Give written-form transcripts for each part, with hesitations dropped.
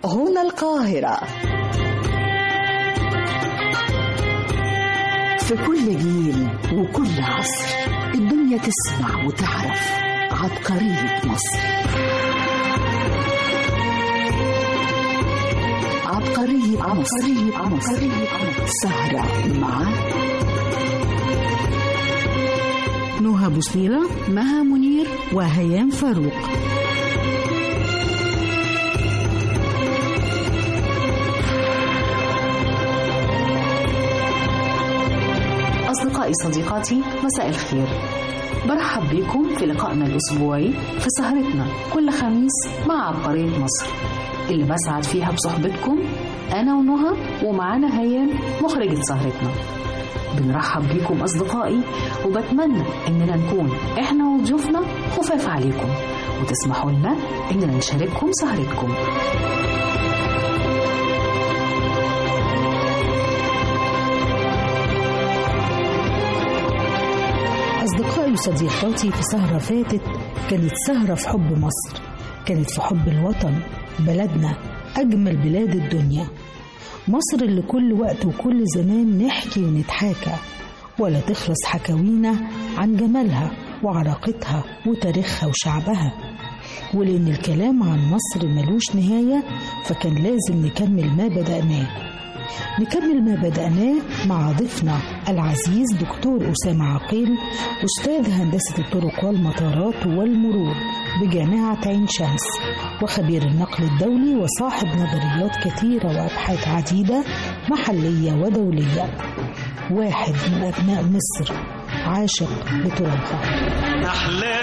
هنا القاهرة. في كل جيل وكل عصر الدنيا تسمع وتعرف عبقرية مصر. عبقرية مصر. سهرة مع نهى بوصيلة، مها منير، وهيام فاروق. أصدقائي صديقاتي، مساء الخير. برحب بكم في لقائنا الأسبوعي في سهرتنا كل خميس مع عبقرية مصر، اللي بسعد فيها بصحبتكم أنا ونهى، ومعانا هيام مخرجة سهرتنا. بنرحب بكم أصدقائي، وبتمنى إننا نكون إحنا وضيوفنا خفاف عليكم، وتسمحوا لنا إننا نشارككم سهرتكم. أصدقائي وصديقاتي، في سهرة فاتت كانت سهرة في حب مصر، كانت في حب الوطن، بلدنا أجمل بلاد الدنيا، مصر اللي كل وقت وكل زمان نحكي ونتحاكى ولا تخلص حكاوينا عن جمالها وعراقتها وتاريخها وشعبها. ولأن الكلام عن مصر ملوش نهاية، فكان لازم نكمل ما بدأناه مع ضيفنا العزيز دكتور أسامة عقيل، أستاذ هندسة الطرق والمطارات والمرور بجامعة عين شمس، وخبير النقل الدولي، وصاحب نظريات كثيرة وأبحاث عديدة محلية ودولية. واحد من أبناء مصر عاشق لترابها. أحلى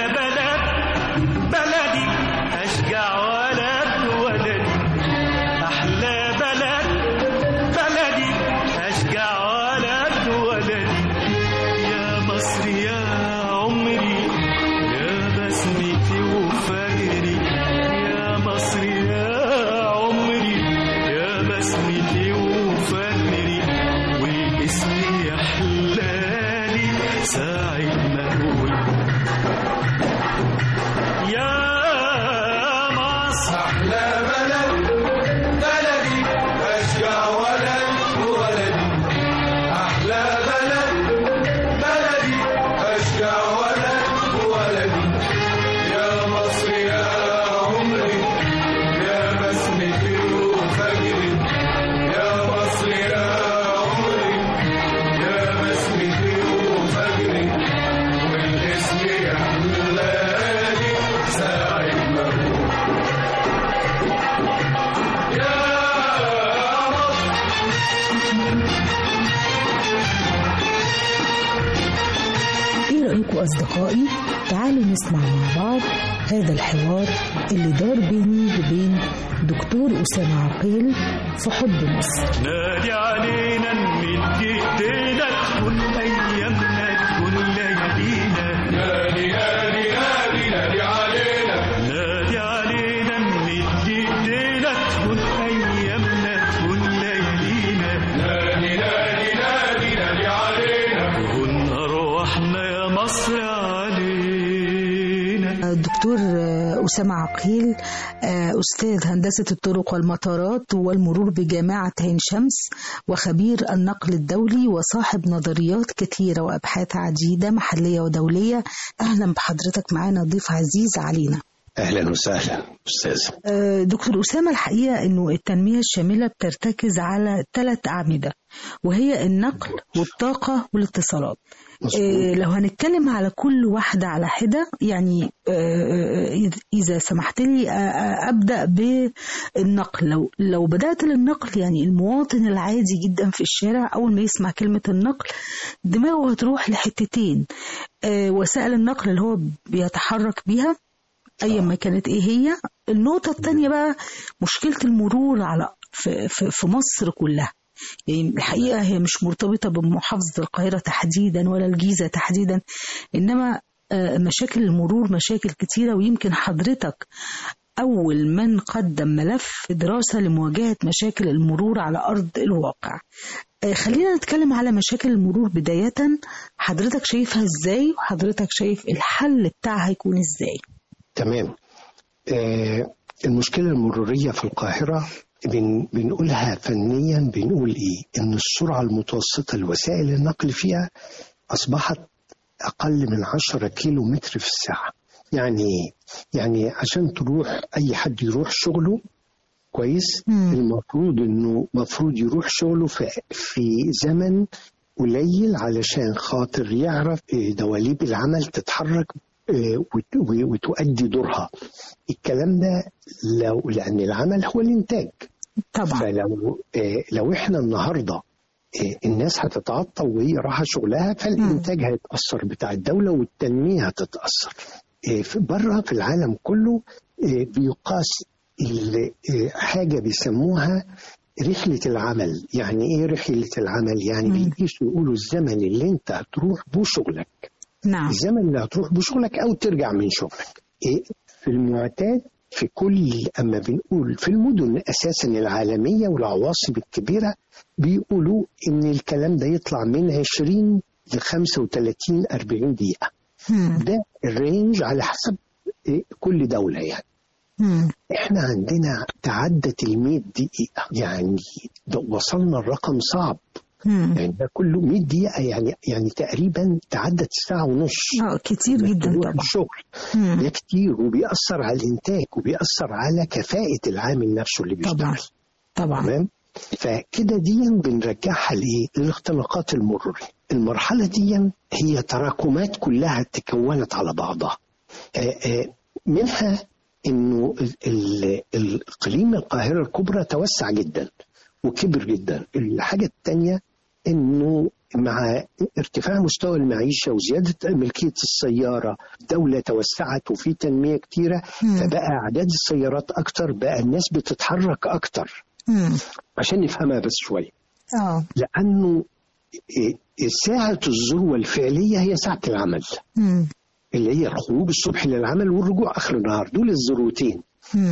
بلدي أشجع ولدي، أحلى بلدي أشجع ولدي، يا مصر يا عمري، يا بسمتي وفجري، يا مصر يا عمري، يا بسمتي وفجري، والاسم يحلالي ساعة ما أقول يا مصر. أحلى بلدي أشجع ولدي، أحلى بلدي أشجع ولدي، يا مصر يا عمري، يا بسمتي وفجري، يا مصر يا عمري، يا بسمتي وفجري، والاسم يحلالي ساعة ما أقول يا مصر. إيه رأيكم أصدقائي؟ تعالوا نسمع مع بعض هذا الحوار اللي دار بيني وبين دكتور أسامة عقيل في حب مصر. نادي علينا نمد ايدينا، تكون ايامنا تكون ليالينا، نادي علينا نمد ايدينا، تكون ايامنا تكون ليالينا، نادي علينا، كن ارواحنا يا مصر علينا. الدكتور أسامة عقيل أستاذ هندسة الطرق والمطارات والمرور بجامعة عين شمس، وخبير النقل الدولي، وصاحب نظريات كثيرة وأبحاث عديدة محلية ودولية. أهلا بحضرتك معنا، ضيف عزيز علينا. أهلا وسهلا أستاذ. دكتور أسامة، الحقيقة أنه التنمية الشاملة بترتكز على 3 أعمدة، وهي النقل والطاقة والاتصالات. لو هنتكلم على كل واحدة على حدة، يعني إذا سمحت لي أبدأ بالنقل. لو بدأت للنقل، يعني المواطن العادي جدا في الشارع أول ما يسمع كلمة النقل دماغه هتروح لحتتين: وسائل النقل اللي هو بيتحرك بيها أي ما كانت إيه هي. النقطة الثانية بقى مشكلة المرور على في مصر كلها. يعني الحقيقة هي مش مرتبطة بمحافظة القاهرة تحديدا ولا الجيزة تحديدا، إنما مشاكل المرور مشاكل كتيرة. ويمكن حضرتك أول من قدم ملف دراسة لمواجهة مشاكل المرور على أرض الواقع. خلينا نتكلم على مشاكل المرور بداية. حضرتك شايفها إزاي، وحضرتك شايف الحل بتاعها يكون إزاي؟ تمام. المشكلة المرورية في القاهرة بنقولها فنيا، بنقول إيه؟ إن السرعة المتوسطة لوسائل النقل فيها أصبحت أقل من 10 كيلو متر في الساعة. يعني يعني عشان تروح أي حد يروح شغله كويس، المفروض إنه يروح شغله في زمن قليل علشان خاطر يعرف دواليب العمل تتحرك وتؤدي دورها. الكلام ده لأن العمل هو الإنتاج طبعا. فلو إحنا النهاردة الناس هتتعطل وهي راحة شغلها، فالإنتاج هيتأثر بتاع الدولة والتنمية هتتأثر. بره في العالم كله بيقاس حاجة بيسموها رحلة العمل. يعني إيه رحلة العمل؟ يعني بيقيسوا يقولوا الزمن اللي أنت هتروح بو شغلك، نعم، الزمن اللي هتروح بشغلك أو ترجع من شغلك. في المعتاد في كل أما بنقول في المدن أساسا العالمية والعواصم الكبيرة بيقولوا إن الكلام ده يطلع من 20 ل 35 40 دقيقة. ده الرينج على حسب كل دولة يعني. إحنا عندنا تعدت 100 دقيقة، يعني وصلنا الرقم صعب. يعني ده كله 100 دقيقة، يعني تقريبا تعدت الساعة ونص. كتير جدا طبعا. الشغل ده كتير، وبيأثر على الإنتاج وبيأثر على كفاءة العامل نفسه اللي بيشتغل. طبعا. تمام. فكده دي بنرجعها لإيه؟ للاختناقات المرورية. المرحلة دي هي تراكمات كلها تكونت على بعضها. منها إنه الإقليم القاهرة الكبرى توسع جدا وكبر جدا. الحاجة الثانية إنه مع ارتفاع مستوى المعيشة وزيادة ملكية السيارة، الدولة توسعت وفي تنمية كتيرة، فبقى أعداد السيارات أكتر، بقى الناس بتتحرك أكتر. عشان نفهمها بس شوية، لأنه ساعة الذروة الفعلية هي ساعة العمل، اللي هي الخروج الصبح للعمل والرجوع آخر النهار، دول الذروتين.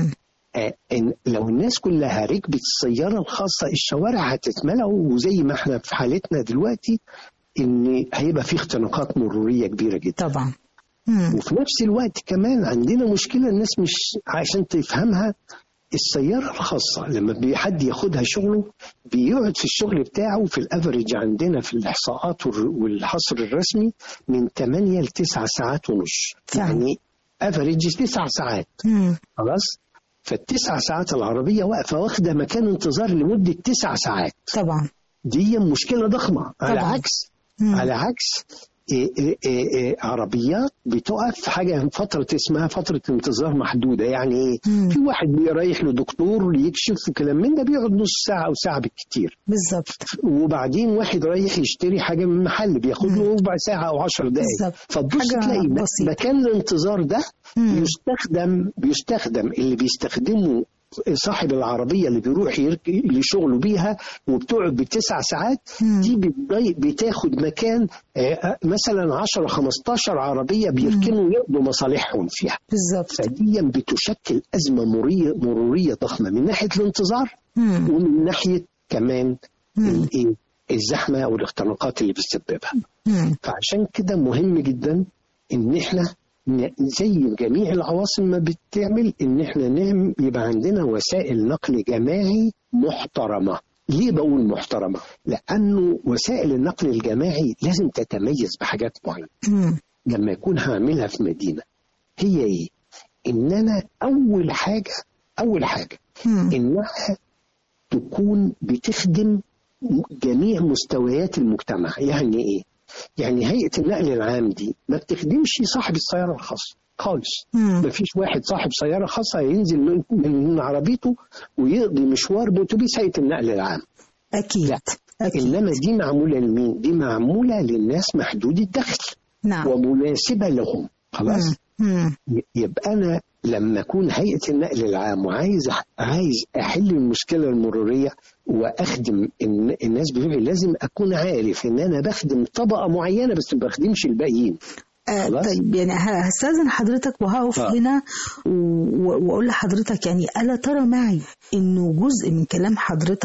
إن لو الناس كلها ركبت السيارة الخاصة الشوارع هتتملأ، وزي ما احنا في حالتنا دلوقتي إن هيبقى في اختناقات مرورية كبيرة جدا طبعا. وفي نفس الوقت كمان عندنا مشكلة الناس مش عشان تفهمها. السيارة الخاصة لما حد ياخدها شغله بيقعد في الشغل بتاعه في الافريج عندنا في الإحصاءات والحصر الرسمي من 8 ل 9 ساعات ونص. يعني افريج 9 ساعات. خلاص. فالتسع ساعات العربية واخدة مكان انتظار لمدة 9 ساعات. طبعا. دي مشكلة ضخمة. طبعا. على عكس عربيات بتقف حاجة فترة اسمها فترة انتظار محدودة. يعني في واحد رايح لدكتور يكشف وكلام من ده بيقعد نص ساعة أو ساعة بالكتير. بالظبط. وبعدين واحد رايح يشتري حاجة من محل بياخد له ربع ساعة أو 10 دقايق. فتبص تلاقي مكان الانتظار ده بيستخدم اللي بيستخدمه صاحب العربية اللي بيروح لشغله بيها وبتقعد ب9 ساعات. دي بتاخد مكان مثلا 10-15 عربية بيركنوا يقضوا مصالحهم فيها. بالظبط. فدي بتشكل أزمة مرورية ضخمة من ناحية الانتظار ومن ناحية كمان الزحمة أو الاختناقات اللي بتسببها. فعشان كده مهم جدا إن احنا زي جميع العواصم ما بتعمل ان احنا يبقى عندنا وسائل نقل جماعي محترمة. ليه بقول محترمة؟ لانه وسائل النقل الجماعي لازم تتميز بحاجات معينة. لما يكون هعملها في مدينة هي ايه؟ ان انا اول حاجة انها تكون بتخدم جميع مستويات المجتمع. يعني ايه؟ يعني هيئة النقل العام دي ما بتخدمش صاحب السيارة الخاصة خالص. ما فيش واحد صاحب سيارة خاصة ينزل من عربيته ويقضي مشوار بأتوبيس هيئة النقل العام. أكيد. لا. إنما دي معمولة لمين؟ دي معمولة للناس محدود الدخل. نعم. ومناسبة لهم. خلاص. يبقى أنا لما أكون هيئة النقل العام وعايز أحل المشكلة المرورية وأخدم الناس بتوعي، لازم أكون عارف إن أنا بخدم طبقة معينة بس ما بخدمش الباقيين. طيب يعني هستأذن حضرتك وهقف هنا وأقول لحضرتك يعني ألا ترى معي إنه جزء من كلام حضرتك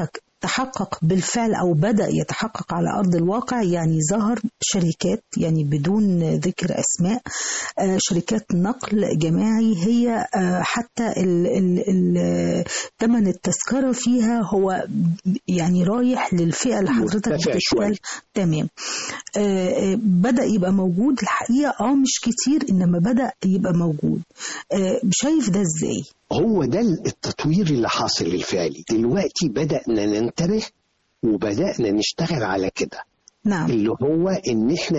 تحقق بالفعل أو بدأ يتحقق على أرض الواقع. يعني ظهر شركات، يعني بدون ذكر أسماء، شركات نقل جماعي هي حتى ثمن التذكرة فيها هو يعني رايح للفئة اللي حضرتك بتتكلم. تمام. بدأ يبقى موجود الحقيقة، مش كتير إنما بدأ يبقى موجود. شايف ده إزاي؟ هو ده التطوير اللي حاصل الفعلي دلوقتي. بدأنا ننتبه وبدأنا نشتغل على كده. نعم. اللي هو إن إحنا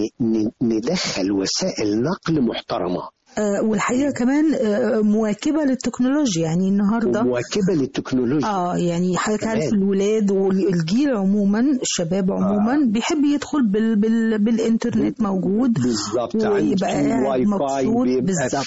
ندخل وسائل نقل محترمة، والحقيقة كمان مواكبة للتكنولوجيا. يعني النهاردة مواكبة للتكنولوجيا. يعني حضرتك عارف الولاد والجيل عموما، الشباب عموما بيحب يدخل بالإنترنت موجود بالظبط، ويبقى واي مبسوط. فاي بالظبط.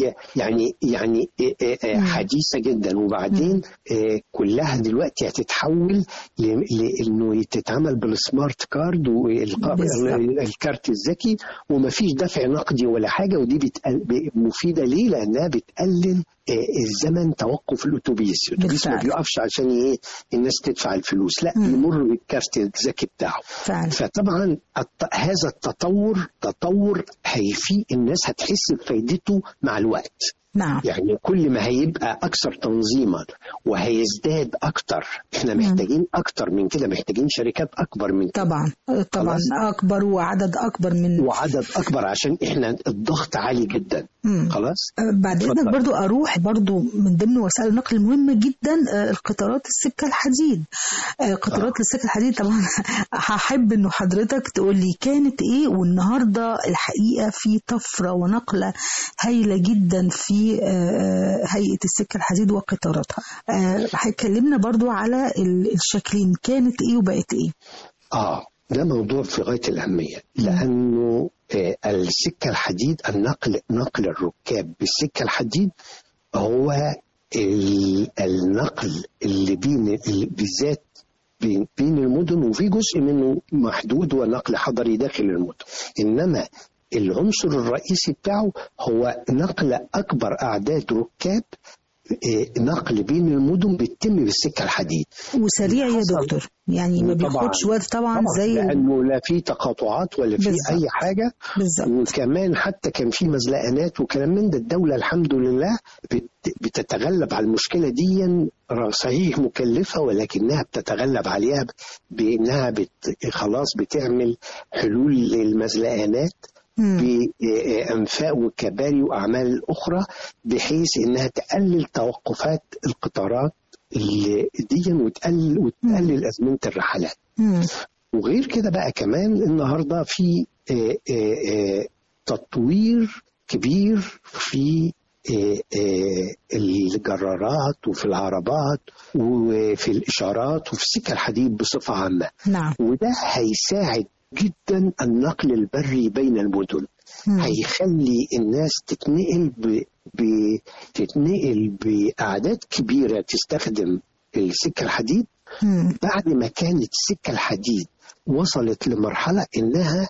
يعني حديثة جدا. وبعدين كلها دلوقتي هتتحول لانه تتعمل بالسمارت كارد والكارت الذكي، ومفيش دفع نقدي ولا حاجة. ودي مفيدة ليه؟ لأنها بتقلل الزمن توقف الأتوبيس ما بيقفش عشان الناس تدفع الفلوس، لا يمر بالكارت الذكي بتاعه. فطبعا هذا التطور هيفيد الناس، هتحس بفايدته مع الوقت. نعم. يعني كل ما هيبقى أكثر تنظيما وهيزداد أكتر، احنا محتاجين أكتر من كده، محتاجين شركات أكبر من كده. طبعا أكبر وعدد أكبر عشان احنا الضغط عالي جدا. خلاص. بعد إذنك برضو أروح برضو من ضمن وسائل النقل المهمة جدا القطارات السكة الحديد. قطارات السكة الحديد طبعا هحب إنه حضرتك تقول لي كانت إيه، والنهاردة الحقيقة في طفرة ونقلة هايلة جدا في هيئة السكة الحديد وقطاراتها. هيكلمنا برضو على الشكلين، كانت ايه وبقت ايه؟ ده موضوع في غاية الأهمية، لأنه السكة الحديد، نقل الركاب بالسكة الحديد هو النقل اللي بالذات بين المدن، وفي جزء منه محدود ونقل حضري داخل المدن. إنما العنصر الرئيسي بتاعه هو نقل أكبر أعداد ركاب، نقل بين المدن بيتم بالسكة الحديد وسريع يا دكتور، يعني ما بياخدش وقت طبعا زي لأنه لا في تقاطعات ولا في أي حاجة. بالزبط. وكمان حتى كان في مزلقانات وكلام من ده. الدولة الحمد لله بتتغلب على المشكلة دي، صحيح مكلفة ولكنها بتتغلب عليها بأنها خلاص بتعمل حلول للمزلقانات بأنفاق وكباري وأعمال أخرى، بحيث إنها تقلل توقفات القطارات دي وتقلل أزمنة الرحلات. وغير كده بقى كمان النهاردة في تطوير كبير في الجرارات وفي العربات وفي الإشارات وفي السكة الحديد بصفة عامة. نعم. وده هيساعد جدا النقل البري بين المدن. هيخلي الناس تتنقل بأعداد كبيرة تستخدم السكة الحديد. بعد ما كانت السكة الحديد وصلت لمرحلة إنها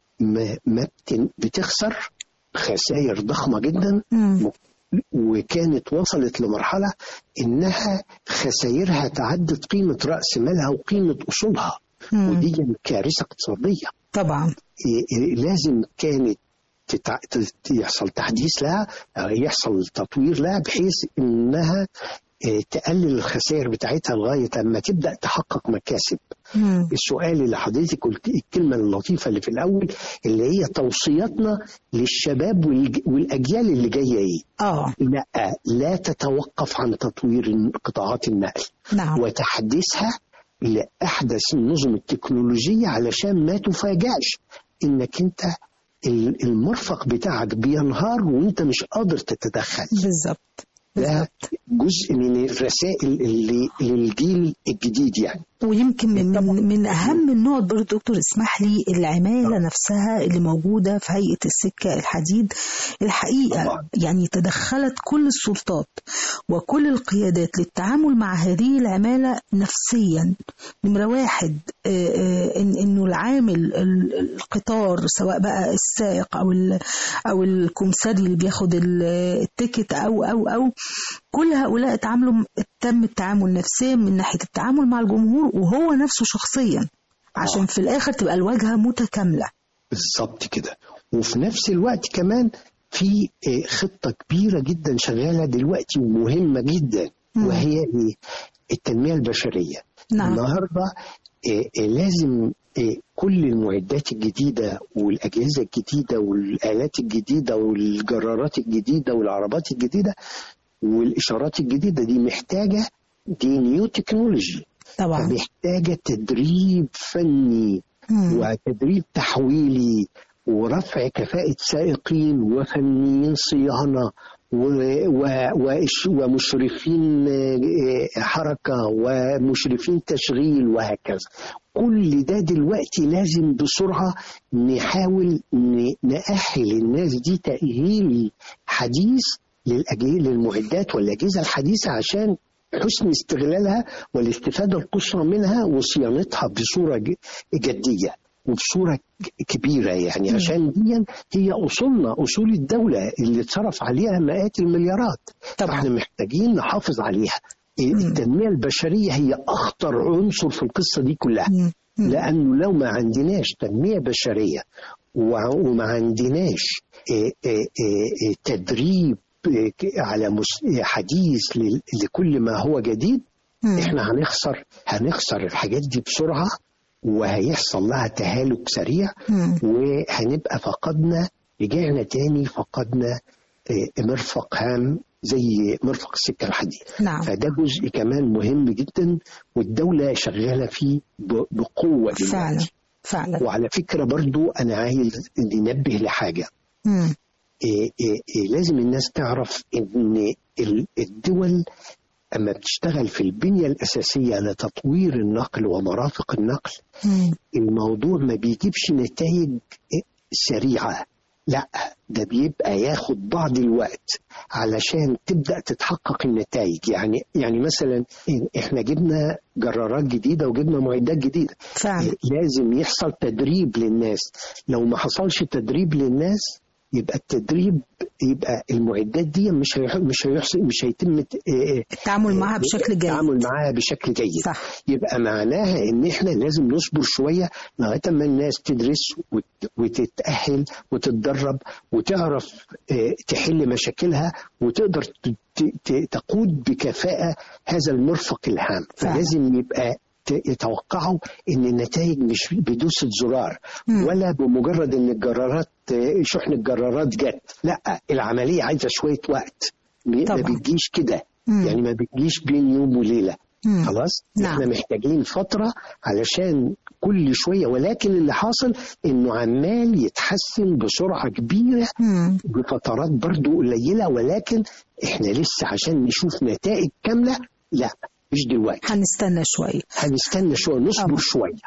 بتخسر خسائر ضخمة جدا، وكانت وصلت لمرحلة إنها خسائرها تعدت قيمة رأس مالها وقيمة أصولها. ودي كارثة اقتصادية طبعا. لازم كانت يحصل تحديث لها، يحصل تطوير لها، بحيث انها تقلل الخسائر بتاعتها لغاية لما تبدأ تحقق مكاسب. السؤال اللي حضرتك قلت الكلمة اللطيفة اللي في الأول اللي هي توصياتنا للشباب والأجيال اللي جاية لا تتوقف عن تطوير قطاعات النقل. نعم. وتحديثها لأحدث النظم التكنولوجية علشان ما تفاجأش إنك أنت المرفق بتاعك بينهار وانت مش قادر تتدخل. بالظبط. ده جزء من الرسائل اللي للجيل الجديد يعني. ويمكن من أهم النقط برضو دكتور اسمح لي العمالة نفسها اللي موجودة في هيئة السكة الحديد الحقيقة يعني تدخلت كل السلطات وكل القيادات للتعامل مع هذه العمالة نفسيا. نمرة واحد إنه العامل القطار سواء بقى السائق أو الكمساري اللي بياخد التيكت أو كل هؤلاء تم التعامل نفسيا من ناحية التعامل مع الجمهور وهو نفسه شخصيا عشان في الآخر تبقى الواجهة متكاملة. بالظبط كده. وفي نفس الوقت كمان في خطة كبيرة جدا شغالة دلوقتي ومهمة جدا، وهي التنمية البشرية. نعم. النهاردة لازم كل المعدات الجديدة والأجهزة الجديدة والآلات الجديدة والجرارات الجديدة والعربات الجديدة والإشارات الجديدة دي محتاجة نيو تكنولوجي طبعا، محتاجة تدريب فني وتدريب تحويلي ورفع كفاءة سائقين وفنيين صيانة ومشرفين حركة ومشرفين تشغيل وهكذا. كل ده دلوقتي لازم بسرعة نحاول نأهل الناس دي تأهيل حديث للمعدات والأجهزة الحديثة عشان حسن استغلالها والاستفادة القصوى منها وصيانتها بصورة جدية وبصورة كبيرة. يعني عشان دي هي أصول الدولة اللي اتصرف عليها مئات المليارات. فاحنا محتاجين نحافظ عليها. التنمية البشرية هي أخطر عنصر في القصة دي كلها، لأنه لو ما عندناش تنمية بشرية وما عندناش تدريب على حديث لكل ما هو جديد، احنا هنخسر الحاجات دي بسرعة وهيحصل لها تهالك سريع، وهنبقى رجعنا تاني فقدنا مرفق هام زي مرفق السكة الحديد. نعم. فده جزء كمان مهم جدا والدولة شغالة فيه بقوة دلوقتي. فعلا. وعلى فكرة برضو أنا عايز ننبه لحاجة. لازم الناس تعرف إن الدول أما بتشتغل في البنية الأساسية لتطوير النقل ومرافق النقل، الموضوع ما بيجيبش نتائج سريعة، لا ده بيبقى ياخد بعض الوقت علشان تبدأ تتحقق النتائج. يعني مثلا احنا جبنا جرارات جديدة وجبنا معدات جديدة، فعلا. لازم يحصل تدريب للناس. لو ما حصلش تدريب للناس يبقى المعدات دي مش هيتم التعامل معها بشكل جيد. صح. يبقى معناها ان احنا لازم نصبر شوية لغاية ما الناس تدرس وتتأهل وتتدرب وتعرف تحل مشاكلها وتقدر تقود بكفاءة هذا المرفق الهام. فلازم يبقى يتوقعوا ان النتائج مش بدوسة زرار ولا بمجرد ان شحن الجرارات جت، لا العملية عايزة شوية وقت. ما بتجيش كده، يعني ما بتجيش بين يوم وليلة. خلاص. احنا محتاجين فترة علشان كل شوية، ولكن اللي حاصل انه عمال يتحسن بسرعة كبيرة بفترات برضو قليلة، ولكن احنا لسه عشان نشوف نتائج كاملة لا مش دلوقتي. هنستنى شوية نصبر شوية.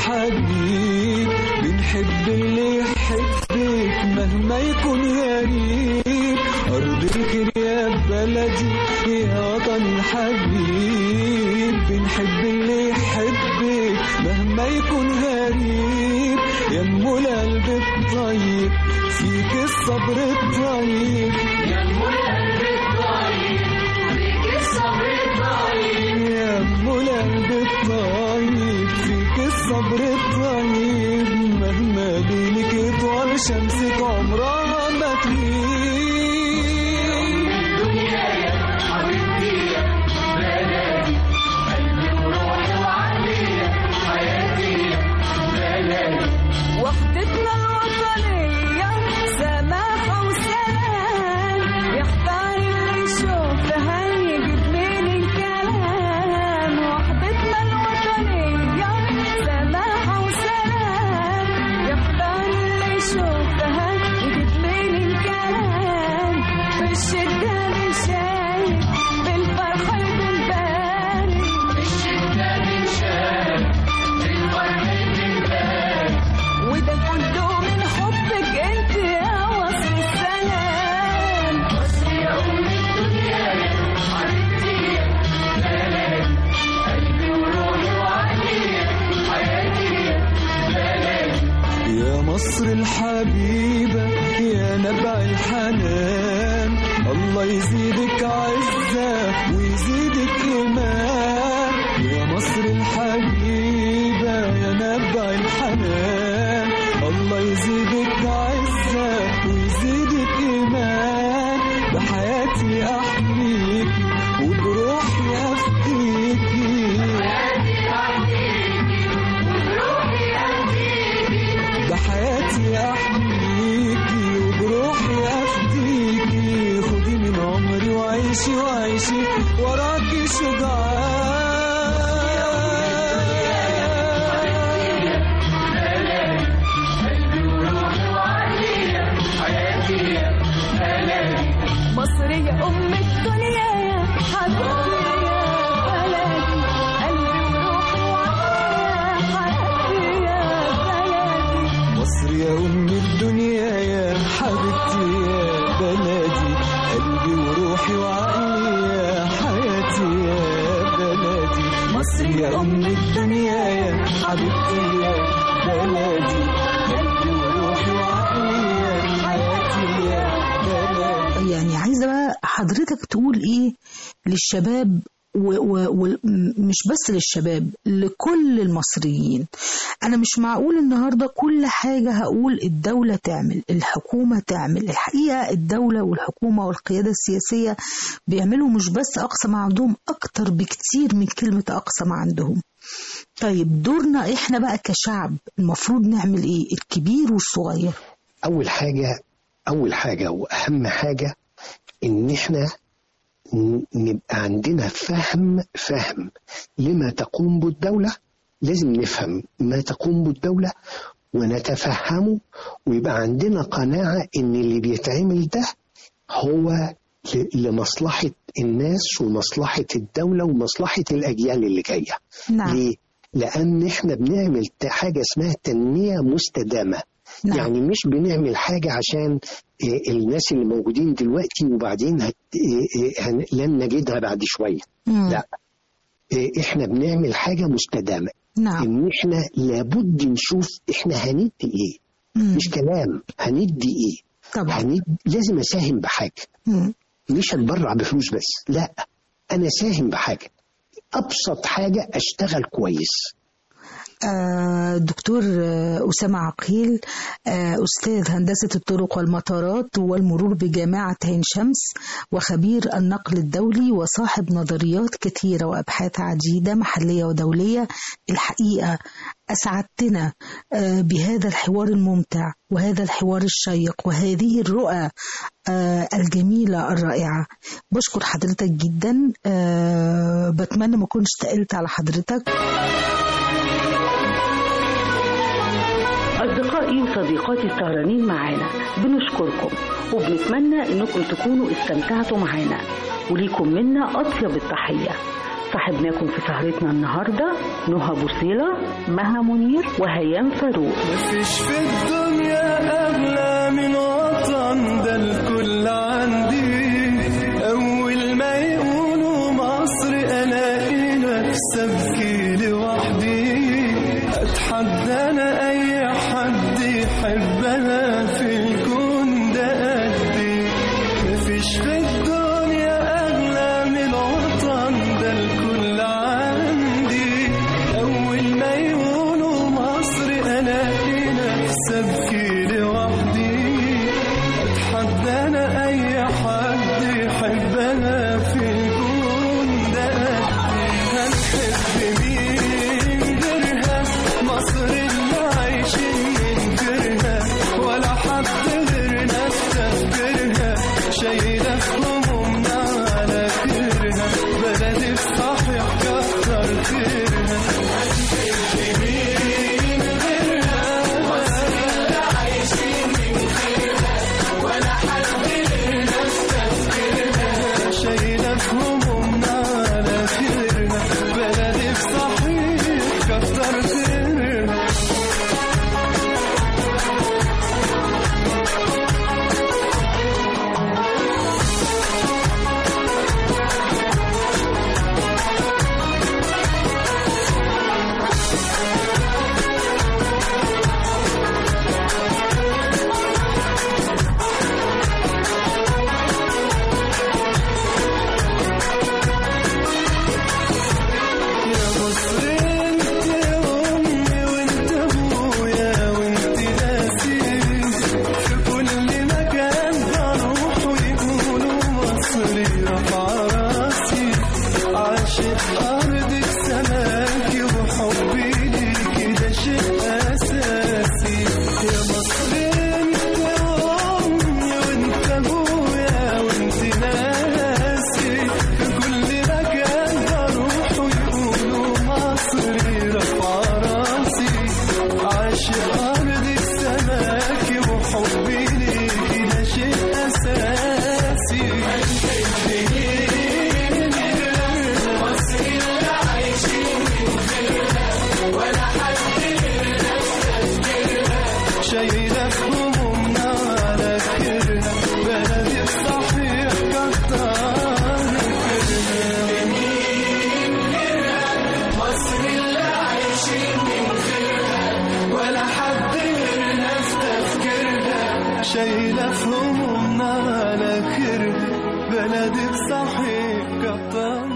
الحبيب بنحب اللي يحبك مهما يكون غريب. أرض الخير يا بلدي يا وطن الحبيب بنحب اللي يحبك مهما يكون غريب. يا أم القلب الطيب فيك الصبر الطيب، يا أم القلب الطيب فيك الصبر الطيب، يا أم القلب الطيب فيك الصبر الطيب. مهما ليلك يطول شمسك عمرها ما تغيب. الدنيا يا حبيبتي يا بلدي قلبي وروحي وعقلي يا حياتي يا بلدي. وحدتنا الوطنية سماحة وسلام، يختار اللي يشوفها يجيب من الكلام. وحدتنا الوطنية سماحة وسلام، يختار اللي يشوفها يجيب من الكلام. في الشدة بنشارك بالفرحة بنبارك، في الشدة بنشارك بالفرحة بنبارك. وده كله من حبك انت يا مصر السلام. مصر يا أم الدنيا يا حبيبتي يا بلدي قلبي وروحي وعقلي يا حياتي يا بلدي. يا مصر الحبيبة يا نبع الحنان، الله يزيدك عزة ويزيدك إيمان. يا مصر الحبيبة يا نبع الحنان، الله يزيدك عزة ويزيدك إيمان. بحياتي أحميكي وبروحي أفديكي، بحياتي أحميكي وبروحي أفديكي. خدي من عمري وعيشي وعيشي وراكي شجاعة. مصر يا أم الدنيا يا حبيبتي يا بلدي قلبي وروحي وعقلي يا حياتي يا بلدي. مصر يا أم الدنيا يا حبيبتي يا بلدي قلبي وروحي وعقلي يا حياتي يا بلدي. مصر يا أم الدنيا يا حبيبتي يا بلدي قلبي وروحي وعقلي يا حياتي يا بلدي. يعني عايزة بقى حضرتك تقول ايه للشباب ومش بس للشباب، لكل المصريين. أنا مش معقول النهاردة كل حاجة هقول الدولة تعمل، الحكومة تعمل. الحقيقة الدولة والحكومة والقيادة السياسية بيعملوا مش بس أقصى ما عندهم، أكتر بكتير من كلمة أقصى ما عندهم. طيب دورنا إحنا بقى كشعب المفروض نعمل إيه، الكبير والصغير؟ أول حاجة وأهم حاجة إن إحنا نبقى عندنا فهم لما تقوم بالدولة. لازم نفهم ما تقوم بالدولة ونتفهمه، ويبقى عندنا قناعة إن اللي بيتعمل ده هو لمصلحة الناس ومصلحة الدولة ومصلحة الأجيال اللي جاية. نعم. ليه؟ لأن إحنا بنعمل حاجة اسمها تنمية مستدامة. نعم. يعني مش بنعمل حاجة عشان الناس اللي موجودين دلوقتي وبعدين لن نجدها بعد شوية. لا، احنا بنعمل حاجة مستدامة. نعم. ان احنا لابد نشوف احنا هندي ايه. مش كلام، هندي ايه طبعا. لازم اساهم بحاجة. مش هتبرع بفلوس بس، لا، انا ساهم بحاجة. ابسط حاجة اشتغل كويس. دكتور أسامة عقيل، أستاذ هندسة الطرق والمطارات والمرور بجامعة عين شمس، وخبير النقل الدولي، وصاحب نظريات كثيرة وأبحاث عديدة محلية ودولية. الحقيقة أسعدتنا بهذا الحوار الممتع وهذا الحوار الشيق وهذه الرؤى الجميلة الرائعة. بشكر حضرتك جدا، بتمنى ما كنتش تقلت على حضرتك. أصدقائي وصديقاتي السهرانين معانا، بنشكركم وبنتمنى أنكم تكونوا استمتعتوا معانا، وليكم منا أطيب التحية. صاحبناكم في سهرتنا النهاردة نهى بوصيلة، مها منير، وهيام فاروق. مفيش في الدنيا أغلى من وطن، ده الكل عندي. أول ما يقولوا مصر ألاقي نفسي أبكي لوحدي. أتحدى أنا أي حد يحبها في الكون ده قدي. مفيش في الدنيا أغلى من وطن، ده الكل عندي. أول ما يقولوا مصر ألاقي نفسي أبكي لوحدي. أتحدى أنا أي حد يحبها في الكون ده قدي. هنحب مين غيرها؟ مصر اللي عايشين من غيرها، ولا حد غيرنا تفكرها. شايلة همومنا على كرها، بلدي الصحيح كتر خيرها. هنحب مين غيرها؟ مصر اللي عايشين من غيرها، ولا حد غيرنا تفكرها. شايلة همومنا على كرها، بلدي الصحيح كتر خيرها. شايلة همومنا على كرها، بلدي الصحيح كتر خيرها. مصر اللي عايشين من غيرها، ولا حد غيرنا تفكرها. شايلة همومنا على كرها، بلدي الصحيح كتر